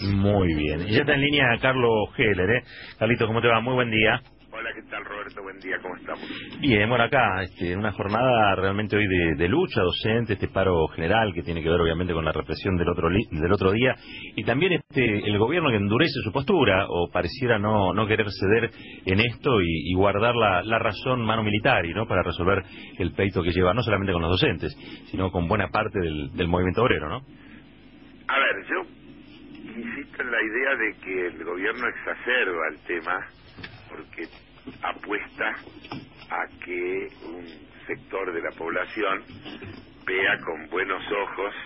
Muy bien. Y ya está en línea Carlos Heller, ¿eh? Carlitos, ¿cómo te va? Muy buen día. Hola, ¿qué tal, Roberto? Buen día, ¿cómo estamos? Bien, bueno, acá, una jornada realmente hoy de lucha docente, este paro general que tiene que ver obviamente con la represión del otro día, y también el gobierno que endurece su postura, o pareciera no querer ceder en esto y guardar la razón mano militar, ¿no? Para resolver el pleito que lleva no solamente con los docentes, sino con buena parte del movimiento obrero, ¿no? A ver, yo insisto en la idea de que el gobierno exacerba el tema porque apuesta a que un sector de la población vea con buenos ojos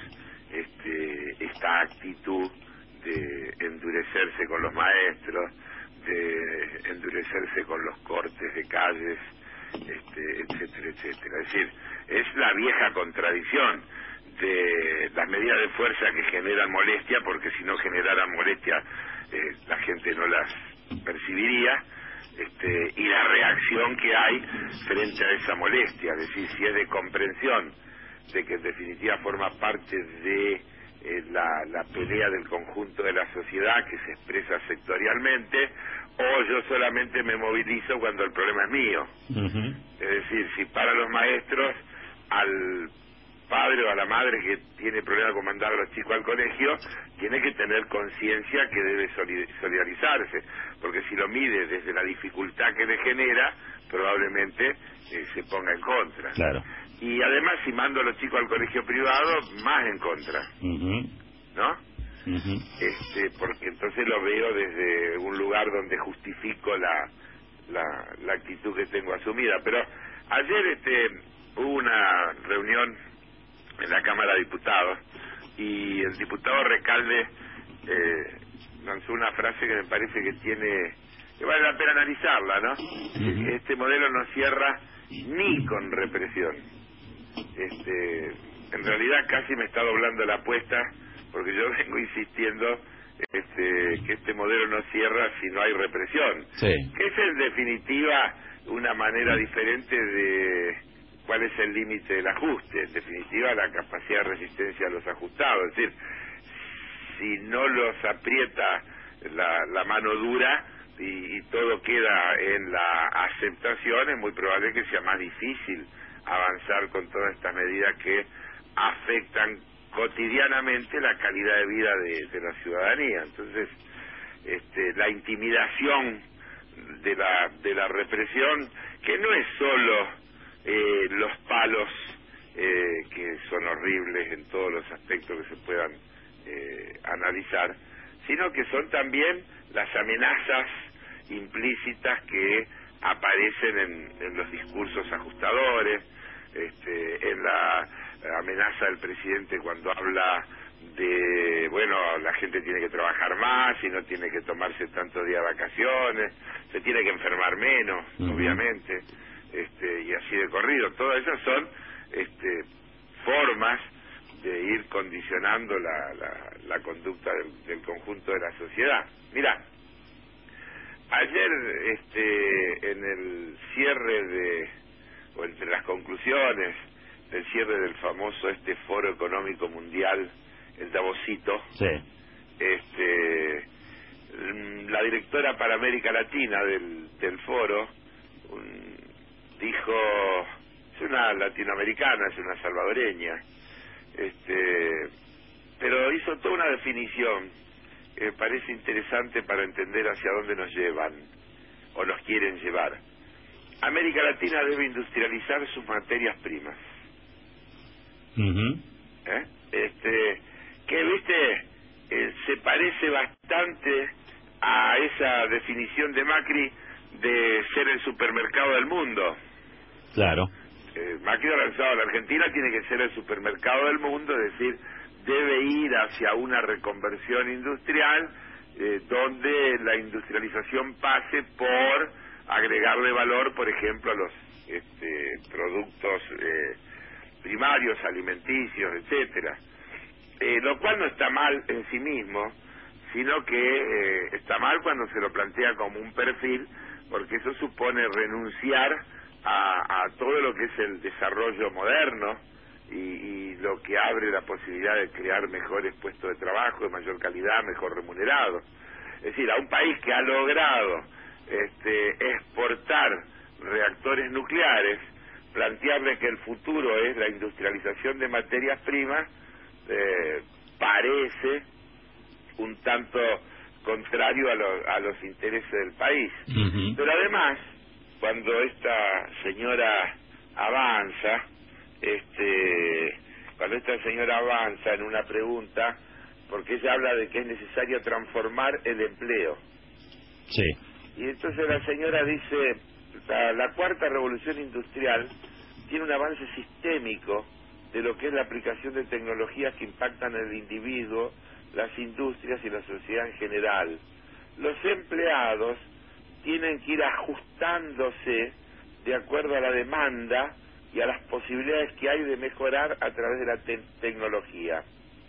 esta actitud de endurecerse con los maestros, de endurecerse con los cortes de calles, etcétera, etcétera. Es decir, es la vieja contradicción de las medidas de fuerza que generan molestia, porque si no generaran molestia la gente no las percibiría, y la reacción que hay frente a esa molestia, es decir, si es de comprensión de que en definitiva forma parte de la pelea del conjunto de la sociedad que se expresa sectorialmente, o yo solamente me movilizo cuando el problema es mío. Es decir, si para los maestros, al padre o a la madre que tiene problema con mandar a los chicos al colegio, tiene que tener conciencia que debe solidarizarse, porque si lo mide desde la dificultad que le genera, probablemente se ponga en contra. Claro. Y además, si mando a los chicos al colegio privado, más en contra, ¿no? Porque entonces lo veo desde un lugar donde justifico la actitud que tengo asumida. Pero ayer hubo una reunión en la Cámara de Diputados y el diputado Recalde lanzó una frase que me parece que vale la pena analizarla, ¿no? Este modelo no cierra ni con represión. En realidad casi me está doblando la apuesta, porque yo vengo insistiendo que este modelo no cierra si no hay represión, sí, que es en definitiva una manera diferente de cuál es el límite del ajuste, en definitiva la capacidad de resistencia a los ajustados. Es decir, si no los aprieta la mano dura y todo queda en la aceptación, es muy probable que sea más difícil avanzar con todas estas medidas que afectan cotidianamente la calidad de vida de la ciudadanía. Entonces, la intimidación de la represión, que no es solo los palos, que son horribles en todos los aspectos que se puedan analizar, sino que son también las amenazas implícitas que aparecen en los discursos ajustadores, en la amenaza del presidente cuando habla de, bueno, la gente tiene que trabajar más y no tiene que tomarse tantos días de vacaciones, se tiene que enfermar menos, obviamente, y así de corrido. Todas esas son formas de ir condicionando la conducta del conjunto de la sociedad. Mira, ayer en el cierre o entre las conclusiones del cierre del famoso Foro Económico Mundial, el Davosito, sí, la directora para América Latina del foro dijo, es una latinoamericana, es una salvadoreña, pero hizo toda una definición que me parece interesante para entender hacia dónde nos llevan o nos quieren llevar. América Latina debe industrializar sus materias primas. Que viste, se parece bastante a esa definición de Macri de ser el supermercado del mundo. claro. Macri ha lanzado a la Argentina, tiene que ser el supermercado del mundo, es decir, debe ir hacia una reconversión industrial donde la industrialización pase por agregarle valor, por ejemplo, a los productos primarios, alimenticios, etcétera. Lo cual no está mal en sí mismo, sino que está mal cuando se lo plantea como un perfil, porque eso supone renunciar a todo lo que es el desarrollo moderno y lo que abre la posibilidad de crear mejores puestos de trabajo, de mayor calidad, mejor remunerados. Es decir, a un país que ha logrado exportar reactores nucleares, plantearle que el futuro es la industrialización de materias primas, parece un tanto contrario a los intereses del país. Pero además, cuando esta señora avanza, en una pregunta, porque ella habla de que es necesario transformar el empleo. Sí. Y entonces la señora dice, la cuarta revolución industrial tiene un avance sistémico de lo que es la aplicación de tecnologías que impactan en el individuo, las industrias y la sociedad en general. Los empleados tienen que ir ajustándose de acuerdo a la demanda y a las posibilidades que hay de mejorar a través de la tecnología.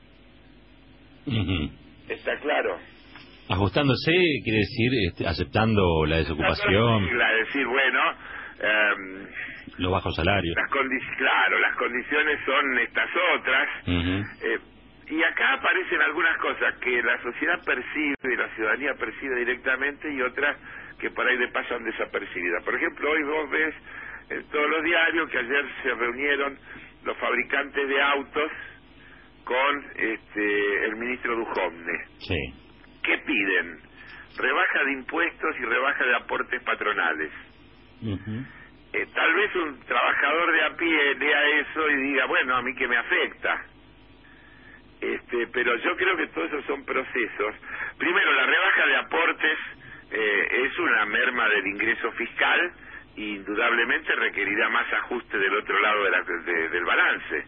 ¿Está claro? Ajustándose quiere decir aceptando la desocupación. Es decir, bueno, los bajos salarios. Las condiciones son estas otras. Y acá aparecen algunas cosas que la sociedad percibe, la ciudadanía percibe directamente, y otras que por ahí le pasan desapercibidas. Por ejemplo, hoy vos ves en todos los diarios que ayer se reunieron los fabricantes de autos con el ministro Duhovne. Sí. ¿Qué piden? Rebaja de impuestos y rebaja de aportes patronales. Tal vez un trabajador de a pie lea eso y diga, bueno, a mí que me afecta. Pero yo creo que todos esos son procesos. Primero, la rebaja de aportes es una merma del ingreso fiscal, e indudablemente requerirá más ajuste del otro lado del balance,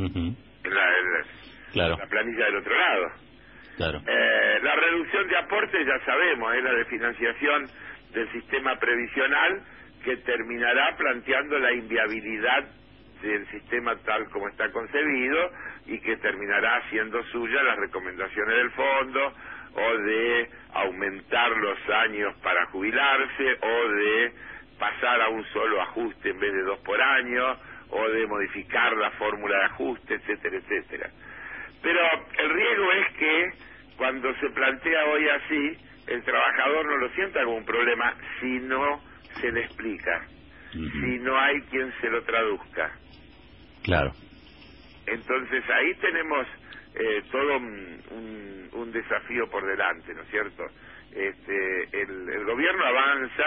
claro, la planilla del otro lado. Claro. La reducción de aportes, ya sabemos, es la de financiación del sistema previsional, que terminará planteando la inviabilidad del sistema tal como está concebido, y que terminará haciendo suya las recomendaciones del fondo, o de aumentar los años para jubilarse, o de pasar a un solo ajuste en vez de 2 por año, o de modificar la fórmula de ajuste, etcétera, etcétera. Pero el riesgo es que cuando se plantea hoy así, el trabajador no lo sienta como un problema si no se le explica, si no hay quien se lo traduzca. Claro. Entonces ahí tenemos todo un desafío por delante, ¿no es cierto? El gobierno avanza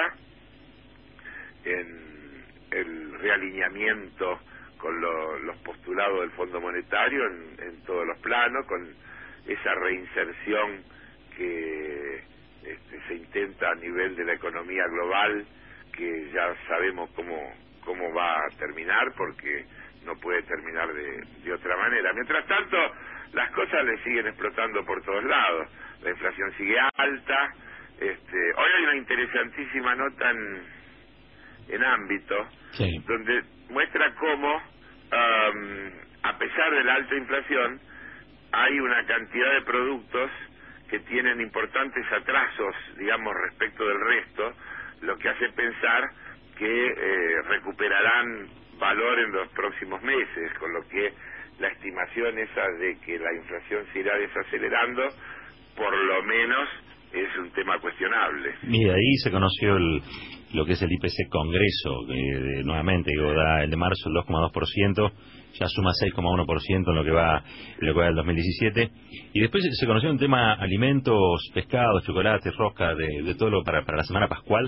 en el realineamiento con los postulados del Fondo Monetario en todos los planos, con esa reinserción que se intenta a nivel de la economía global, que ya sabemos cómo va a terminar, porque no puede terminar de otra manera. Mientras tanto, las cosas le siguen explotando por todos lados. La inflación sigue alta. Hoy hay una interesantísima nota en Ámbito, sí, donde muestra cómo, a pesar de la alta inflación, hay una cantidad de productos que tienen importantes atrasos, digamos, respecto del resto, lo que hace pensar que recuperarán valor en los próximos meses, con lo que la estimación esa de que la inflación se irá desacelerando, por lo menos es un tema cuestionable. Y de ahí se conoció lo que es el IPC Congreso, que nuevamente da el de marzo el 2,2%, ya suma 6,1% en lo que va del 2017, y después se conoció un tema alimentos, pescados, chocolates, rosca, de todo lo para la semana pascual,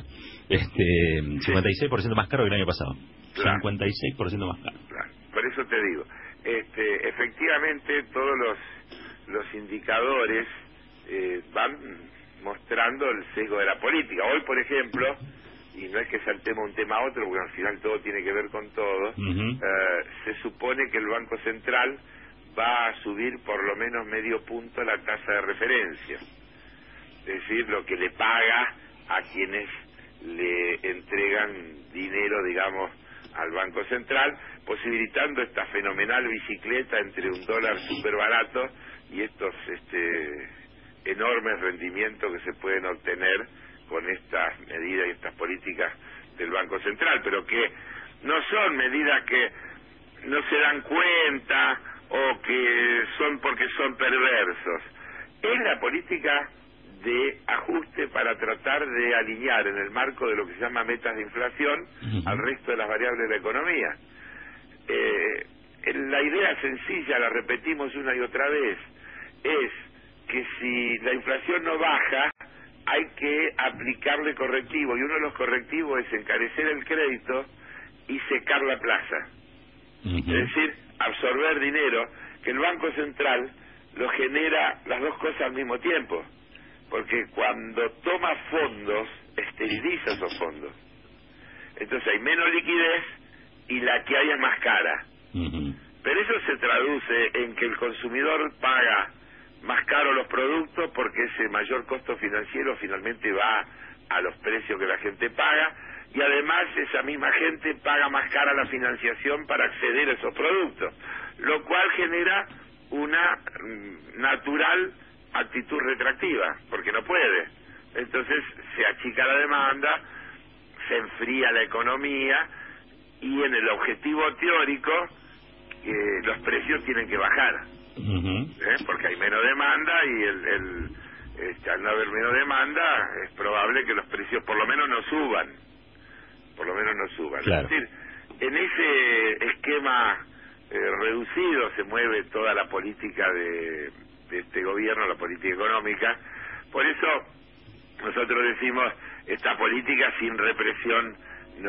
56% más caro que el año pasado. Claro. 56% más caro. Claro. Por eso te digo, efectivamente todos los indicadores van mostrando el sesgo de la política. Hoy, por ejemplo, y no es que saltemos un tema a otro, porque al final todo tiene que ver con todo, se supone que el Banco Central va a subir por lo menos medio punto la tasa de referencia, es decir, lo que le paga a quienes le entregan dinero, digamos, al Banco Central, posibilitando esta fenomenal bicicleta entre un dólar súper barato y estos enormes rendimientos que se pueden obtener con estas medidas y estas políticas del Banco Central, pero que no son medidas que no se dan cuenta o que son porque son perversos. Es la política de ajuste para tratar de alinear en el marco de lo que se llama metas de inflación al resto de las variables de la economía. La idea sencilla, la repetimos una y otra vez, es que si la inflación no baja, hay que aplicarle correctivos, y uno de los correctivos es encarecer el crédito y secar la plaza. Es decir, absorber dinero, que el Banco Central lo genera las dos cosas al mismo tiempo, porque cuando toma fondos, esteriliza esos fondos. Entonces hay menos liquidez y la que hay es más cara. Pero eso se traduce en que el consumidor paga más caro los productos porque ese mayor costo financiero finalmente va a los precios que la gente paga, y además esa misma gente paga más cara la financiación para acceder a esos productos, lo cual genera una natural actitud retractiva, porque no puede. Entonces se achica la demanda, se enfría la economía, y en el objetivo teórico los precios tienen que bajar, porque hay menos demanda, y al no haber menos demanda es probable que los precios por lo menos no suban. Claro. Es decir, en ese esquema reducido se mueve toda la política de este gobierno, la política económica. Por eso nosotros decimos, esta política sin represión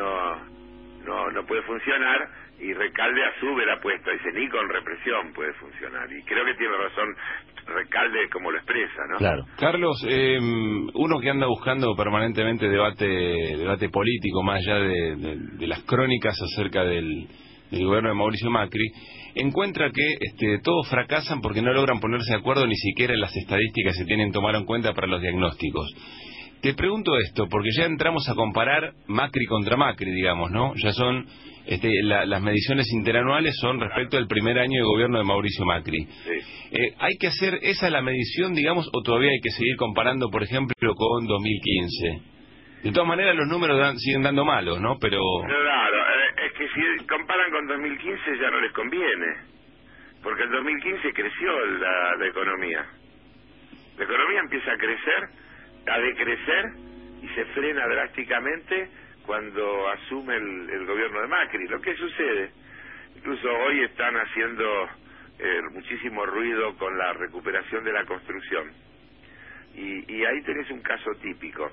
no puede funcionar, y Recalde asume la apuesta, dice, ni con represión puede funcionar, y creo que tiene razón Recalde como lo expresa, ¿no? Claro. Carlos, uno que anda buscando permanentemente debate político, más allá de las crónicas acerca del gobierno de Mauricio Macri, encuentra que todos fracasan porque no logran ponerse de acuerdo ni siquiera en las estadísticas que se tienen que tomar en cuenta para los diagnósticos. Te pregunto esto, porque ya entramos a comparar Macri contra Macri, digamos, ¿no? Ya son, las mediciones interanuales son respecto al primer año de gobierno de Mauricio Macri. Sí. ¿Hay que hacer esa la medición, digamos, o todavía hay que seguir comparando, por ejemplo, con 2015? De todas maneras, los números siguen dando malos, ¿no? Pero... Claro, es que si comparan con 2015 ya no les conviene, porque en 2015 creció la economía. La economía empieza a decrecer, y se frena drásticamente cuando asume el gobierno de Macri. Lo que sucede, incluso hoy están haciendo muchísimo ruido con la recuperación de la construcción, y ahí tenés un caso típico.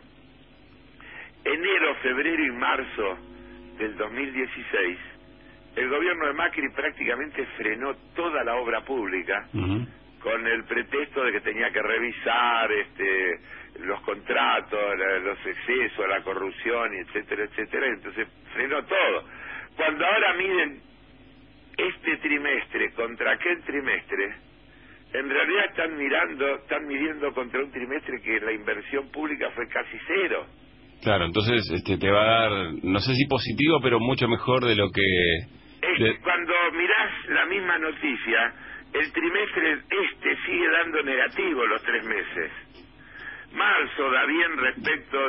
Enero, febrero y marzo del 2016, el gobierno de Macri prácticamente frenó toda la obra pública, con el pretexto de que tenía que revisar los contratos, los excesos, la corrupción, etcétera, etcétera. Entonces frenó todo. Cuando ahora miden este trimestre contra aquel trimestre, en realidad están midiendo contra un trimestre que la inversión pública fue casi cero. Claro, entonces te va a dar, no sé si positivo, pero mucho mejor de lo que... Cuando mirás la misma noticia, el trimestre sigue dando negativo los 3 meses. Marzo da bien respecto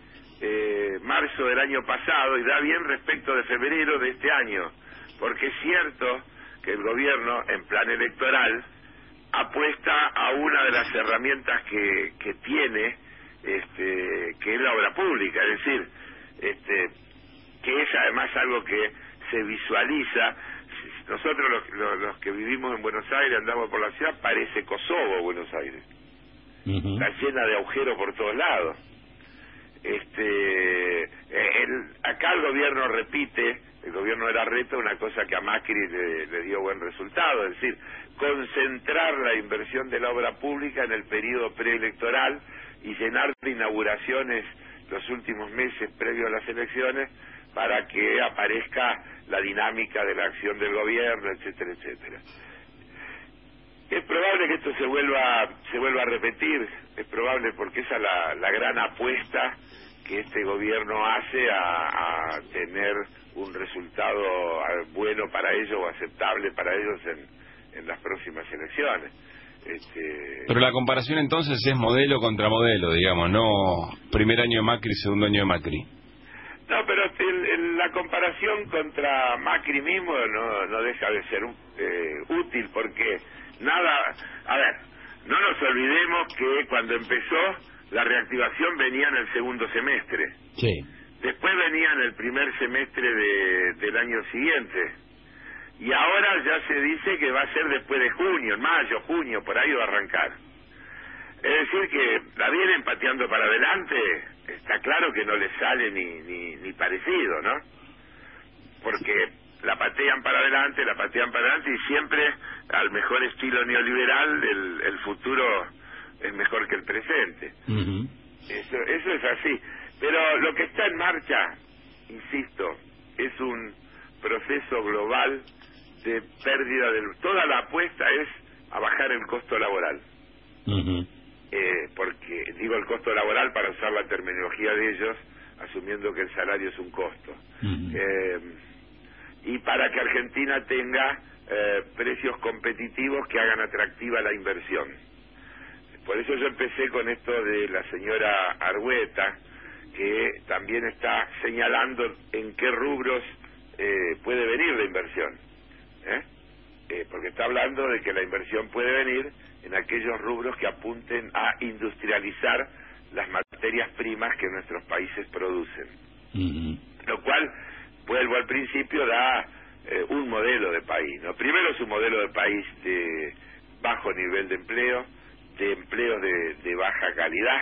de marzo del año pasado, y da bien respecto de febrero de este año, porque es cierto que el gobierno en plan electoral apuesta a una de las herramientas que tiene, que es la obra pública, es decir, que es además algo que se visualiza. Nosotros los que vivimos en Buenos Aires, andamos por la ciudad, parece Kosovo, Buenos Aires. Está llena de agujeros por todos lados. Acá el gobierno repite, el gobierno de Larreta, una cosa que a Macri le dio buen resultado, es decir, concentrar la inversión de la obra pública en el periodo preelectoral y llenar de inauguraciones los últimos meses previos a las elecciones, para que aparezca la dinámica de la acción del gobierno, etcétera, etcétera. Es probable que esto se vuelva a repetir, es probable, porque esa es la gran apuesta que este gobierno hace a tener un resultado bueno para ellos, o aceptable para ellos en las próximas elecciones. Pero la comparación entonces es modelo contra modelo, digamos, no primer año de Macri, segundo año de Macri. No, pero la comparación contra Macri mismo no deja de ser útil, porque nada... A ver, no nos olvidemos que cuando empezó, la reactivación venía en el segundo semestre. Sí. Después venía en el primer semestre del año siguiente. Y ahora ya se dice que va a ser después de junio, en mayo, junio, por ahí va a arrancar. Es decir, que la vienen pateando para adelante, está claro que no les sale ni parecido, ¿no? Porque la patean para adelante y siempre, al mejor estilo neoliberal, el futuro es mejor que el presente. Eso es así. Pero lo que está en marcha, insisto, es un proceso global de pérdida del... Toda la apuesta es a bajar el costo laboral. Porque digo el costo laboral para usar la terminología de ellos, asumiendo que el salario es un costo. Y para que Argentina tenga precios competitivos que hagan atractiva la inversión. Por eso yo empecé con esto de la señora Argueta, que también está señalando en qué rubros puede venir la inversión. Porque está hablando de que la inversión puede venir en aquellos rubros que apunten a industrializar las materias primas que nuestros países producen. Lo cual, vuelvo al principio, da un modelo de país, ¿no? Primero es un modelo de país de bajo nivel de empleo, de empleos de baja calidad,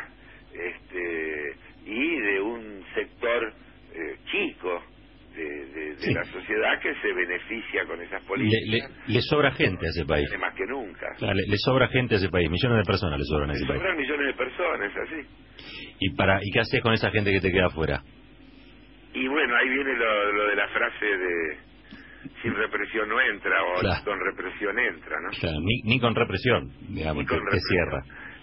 y de un sector chico de la sociedad que se beneficia con esas políticas. Le sobra gente a ese país. Más que nunca. Claro, le sobra gente a ese país, millones de personas le sobran a ese país. Sobran millones de personas, así. ¿Y qué haces con esa gente que te queda afuera? Y bueno, ahí viene lo de la frase de sin represión no entra, o claro, con represión entra, ¿no? Claro, ni con represión, digamos, te cierra.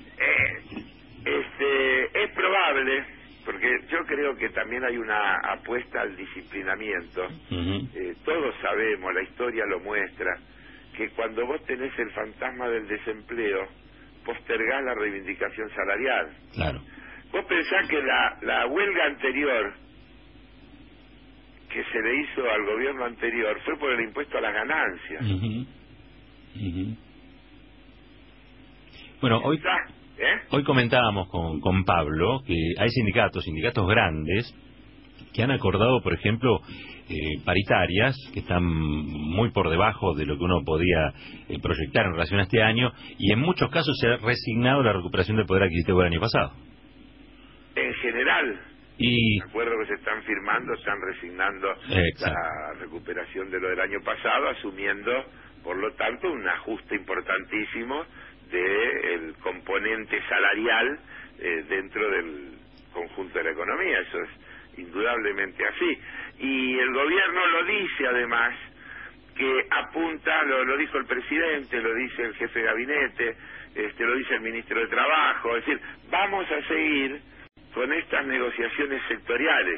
Es probable, porque yo creo que también hay una apuesta al disciplinamiento. Todos sabemos, la historia lo muestra, que cuando vos tenés el fantasma del desempleo, postergás la reivindicación salarial. Claro. Vos pensás que la huelga anterior que se le hizo al gobierno anterior fue por el impuesto a las ganancias. Bueno, hoy comentábamos con Pablo que hay sindicatos grandes que han acordado, por ejemplo, paritarias que están muy por debajo de lo que uno podía proyectar en relación a este año, y en muchos casos se ha resignado la recuperación del poder adquisitivo del año pasado. En general, y de acuerdo que se están firmando, están resignando la recuperación de lo del año pasado, asumiendo, por lo tanto, un ajuste importantísimo del componente salarial dentro del conjunto de la economía. Eso es indudablemente así. Y el gobierno lo dice, además, que apunta, lo dijo el presidente, lo dice el jefe de gabinete, lo dice el ministro de Trabajo, es decir, vamos a seguir con estas negociaciones sectoriales.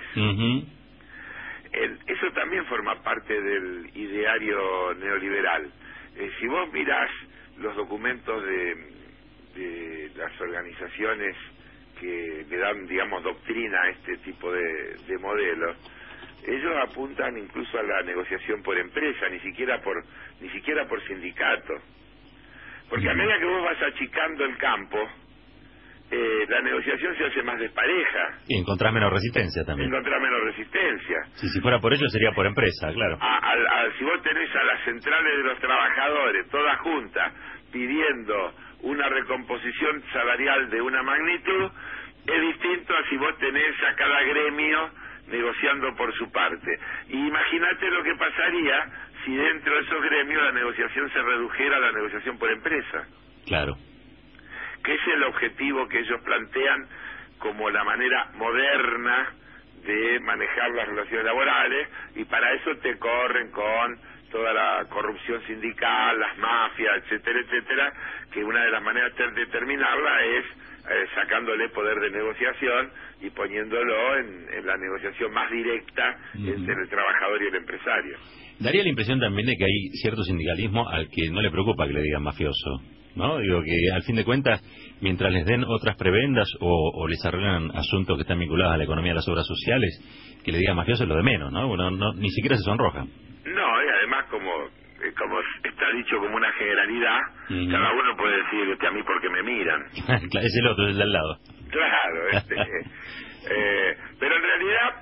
Eso también forma parte del ideario neoliberal. Si vos mirás los documentos de las organizaciones que le dan, digamos, doctrina a este tipo de modelos, ellos apuntan incluso a la negociación por empresa, ni siquiera por sindicato. Porque a medida que vos vas achicando el campo, la negociación se hace más despareja. Y encontrás menos resistencia también. Encontrás menos resistencia. Si fuera por ello sería por empresa, claro. Si vos tenés a las centrales de los trabajadores, todas juntas, pidiendo una recomposición salarial de una magnitud, es distinto a si vos tenés a cada gremio negociando por su parte. Y imagínate lo que pasaría si dentro de esos gremios la negociación se redujera a la negociación por empresa. Claro. Que es el objetivo que ellos plantean como la manera moderna de manejar las relaciones laborales, y para eso te corren con toda la corrupción sindical, las mafias, etcétera, etcétera, que una de las maneras de terminarla es sacándole poder de negociación y poniéndolo en la negociación más directa entre el trabajador y el empresario. Daría la impresión también de que hay cierto sindicalismo al que no le preocupa que le digan mafioso, ¿no? Digo que al fin de cuentas mientras les den otras prebendas o les arreglan asuntos que están vinculados a la economía de las obras sociales, que le digan mafioso es lo de menos, ¿no? Bueno, ni siquiera se sonrojan. No, y además como está dicho como una generalidad, cada uno puede decir que a mí porque me miran. Es el otro, es el de al lado. Claro, pero en realidad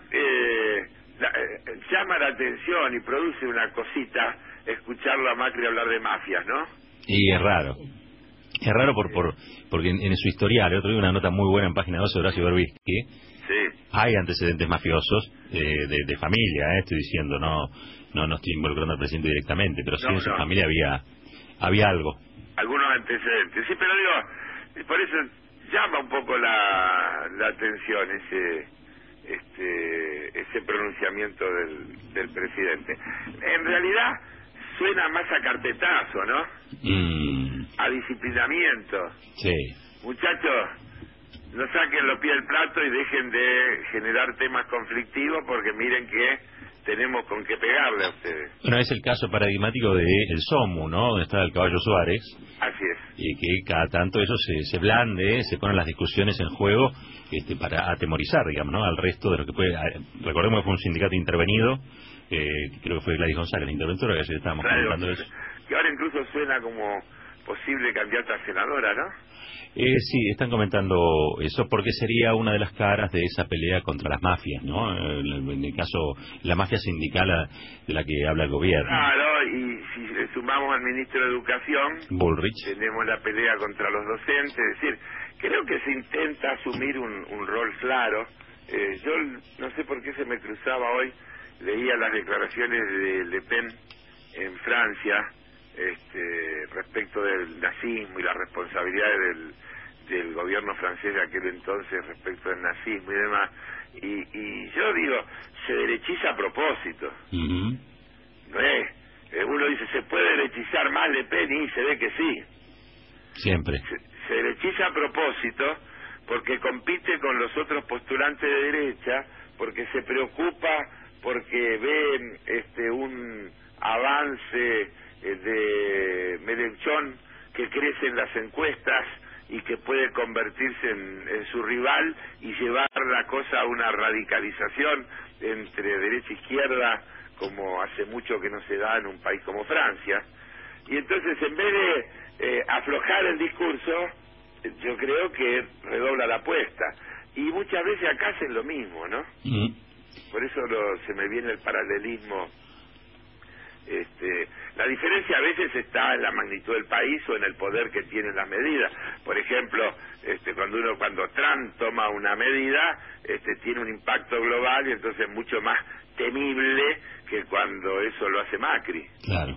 llama la atención y produce una cosita escucharlo a Macri hablar de mafias, ¿no? Y es raro. Es raro porque en su historial, el otro día una nota muy buena en página 12 de Horacio Berbisky, hay antecedentes mafiosos de familia, estoy diciendo, no estoy involucrando al presidente directamente, pero sí en su familia había algo. Algunos antecedentes, sí, pero digo, por eso llama un poco la atención ese pronunciamiento del presidente. En realidad suena más a carpetazo, ¿no? A disciplinamiento. Sí. Muchachos, no saquen los pies del plato y dejen de generar temas conflictivos porque miren que tenemos con qué pegarle a ustedes. Bueno, es el caso paradigmático de el SOMU, ¿no? Donde está el Caballo Suárez. Así es. Y que cada tanto eso se blande, se ponen las discusiones en juego para atemorizar, digamos, ¿no? Al resto de lo que puede... Recordemos que fue un sindicato intervenido, creo que fue Gladys González, la interventora, que ayer estábamos comentando eso. Que ahora incluso suena como posible candidata a senadora, ¿no? Sí, están comentando eso porque sería una de las caras de esa pelea contra las mafias, ¿no? En el caso, la mafia sindical de la que habla el gobierno. Claro, y si le sumamos al ministro de Educación, Bullrich, tenemos la pelea contra los docentes, es decir, creo que se intenta asumir un rol claro. Yo no sé por qué se me cruzaba hoy, leía las declaraciones de Le Pen en Francia, respecto del nazismo y las responsabilidades del gobierno francés de aquel entonces respecto del nazismo y demás, y yo digo, se derechiza a propósito. No es, uno dice, ¿se puede derechizar más Le Pen? Y se ve que sí. Siempre. Se derechiza a propósito porque compite con los otros postulantes de derecha, porque se preocupa, porque ve un avance de Mélenchon que crece en las encuestas y que puede convertirse en su rival y llevar la cosa a una radicalización entre derecha e izquierda como hace mucho que no se da en un país como Francia. Y entonces, en vez de aflojar el discurso, yo creo que redobla la apuesta. Y muchas veces acá hacen lo mismo, ¿no? Por eso se me viene el paralelismo. La diferencia a veces está en la magnitud del país o en el poder que tienen las medidas. Por ejemplo, cuando Trump toma una medida, tiene un impacto global y entonces es mucho más temible que cuando eso lo hace Macri. Claro.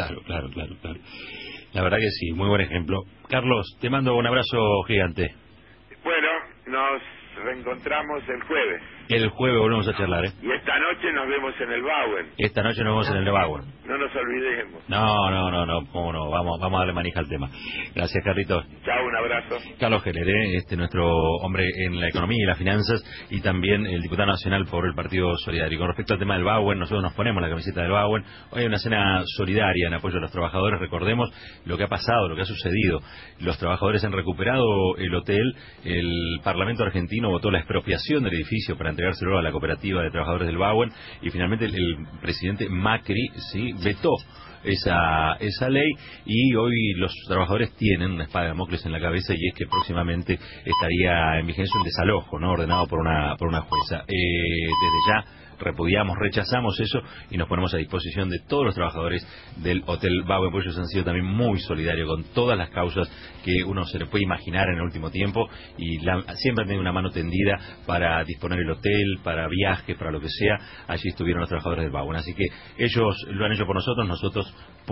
La verdad que sí, muy buen ejemplo. Carlos, te mando un abrazo gigante. Bueno, nos reencontramos el jueves. El jueves volvemos a charlar, ¿eh? Y esta noche nos vemos en el Bauen. Esta noche nos vemos en el Bauen. No nos olvidemos. No, cómo no, vamos a darle manija al tema. Gracias, Carlitos. Chao, un abrazo. Carlos Heller, nuestro hombre en la economía y las finanzas, y también el diputado nacional por el Partido Solidario. Y con respecto al tema del Bauen, nosotros nos ponemos la camiseta del Bauen. Hoy hay una cena solidaria en apoyo a los trabajadores. Recordemos lo que ha pasado, lo que ha sucedido. Los trabajadores han recuperado el hotel. El Parlamento argentino votó la expropiación del edificio para entregárselo a la cooperativa de trabajadores del Bauen, y finalmente el presidente Macri vetó esa ley, y hoy los trabajadores tienen una espada de Damocles en la cabeza, y es que próximamente estaría en vigencia un desalojo, ¿no?, ordenado por una jueza. Desde ya rechazamos eso y nos ponemos a disposición de todos los trabajadores del Hotel Bauen, porque ellos han sido también muy solidarios con todas las causas que uno se le puede imaginar en el último tiempo, y siempre han tenido una mano tendida para disponer el hotel, para viajes, para lo que sea. Allí estuvieron los trabajadores del Bauen, así que ellos lo han hecho por nosotros